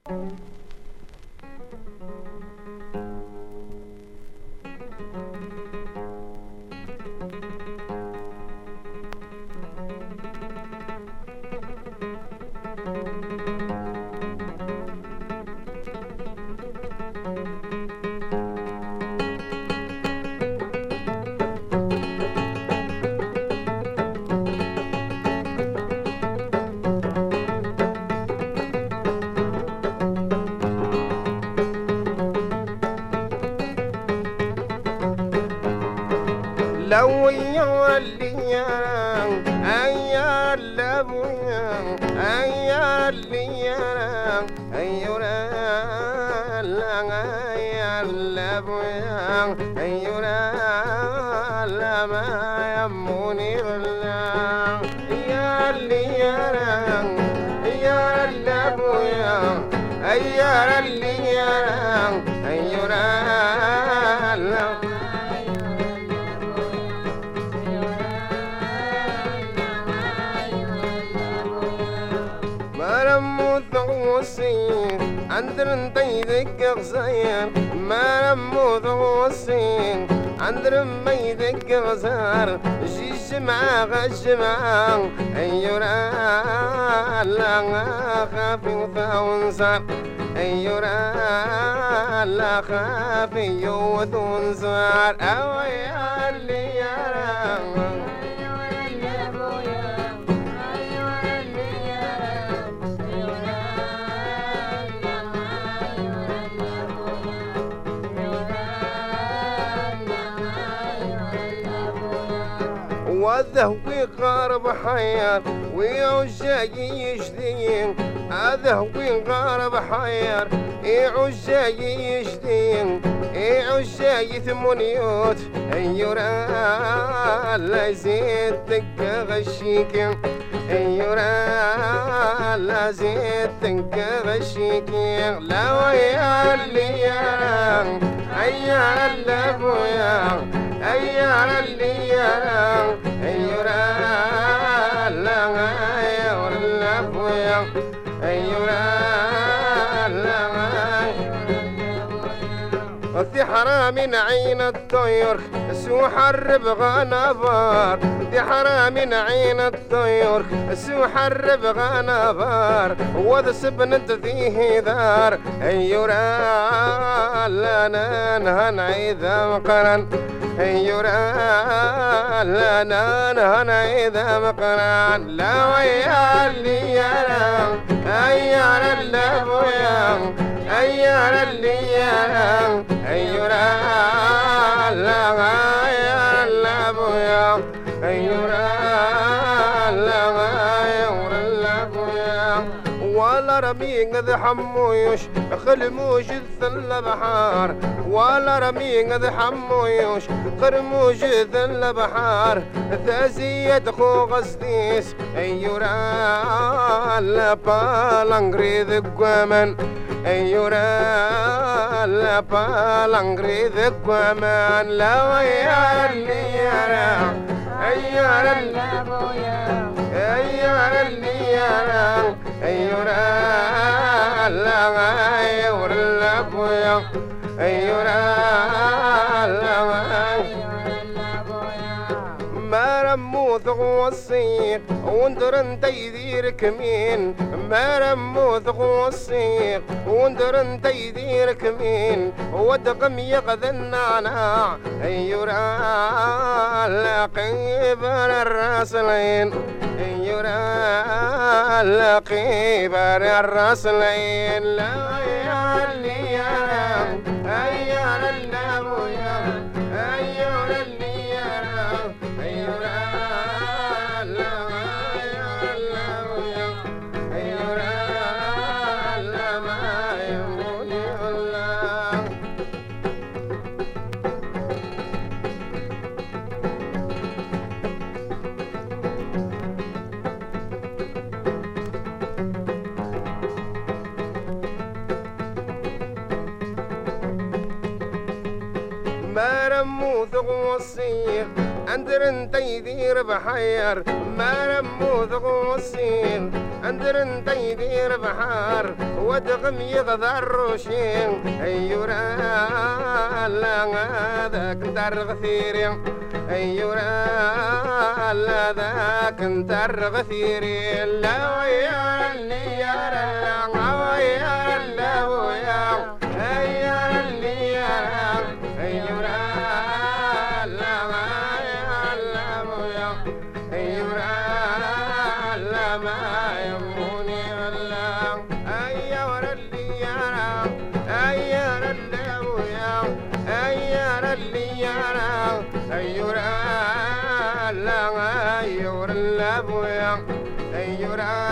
لو يولي أيا لبويا أيا ليا أيورا لا أيا لبويا أيورا لا ما يموني لا يا ليا يا لبويا أيا ليا أيورا لا عندرن تيدك غزاير ما رموذ وصين عندرن ميدك غزار جيش مع غجمع أيورا لا خافي وثاونزار أيورا لا خافي وثاونزار أويا اللي يرى وذهوي غارب حيار ويعجاي يشدين هذهوي غارب حيار يعجاي يشدين يعجاي ثمانيوت أيورا لا يزيد غشيك أيورا لا زيد غشيك لا ويا اللي يا أيا اللبويا أيا اللي يا أيورا لا أيورا اللبويا أيورا لا في حرام عين الطير سو حرب غنبار في حرام عين الطير سو حرب غنبار وذا سبنت فيه دار أيورا لا ننهن إذا مقرن أيورا لا ننهن إذا مقرن لا ويا اللي يرى أيار اللبويا أيار اللي يرى أيورا لا أيار اللبويا أيورا لا أيار اللبويا ولا رميق ذي حمويش خلموش الثل بحار ولا رميق ذي حمويش خرموش الثل بحار ثازية خو غزديس أيورا لا بالانغري ذي قوامن أيورا لا بالانغري ذي قوامن لا ويا اللي يرى أيار اللبويا أيار اللي يرى أيورا لا أيور اللبويا أيورا لا ما رموث غوصيق وندرن تيدير كمين ما رموث غوصيق وندرن تيدير كمين ودقم يقذن على أيورا لا قيبر الراسلين أيورا لا قيبر الراسلين لا يا اللي يرى أيار اللبويا أيار اللي يرى أيورا لا أيار اللبويا أيورا لا ما يموني الله ما رموث غوصيق اندرن تيدير بحير ما رموذ غوصين اندرن تيدير بحار ودغم يغذر روشين ايورا لا ذاك دار غثيرين ايورا لا ذاك دار غثيرين لا ويا اللي يا لا ويا لا ويا ايا اللي يا ايورا لا ويا لا ويا ايورا لا ما يموني ولا ايورا اللي يا ايورا لا ويا ايورا اللي يا ايورا لا ايورا لا ويا ايورا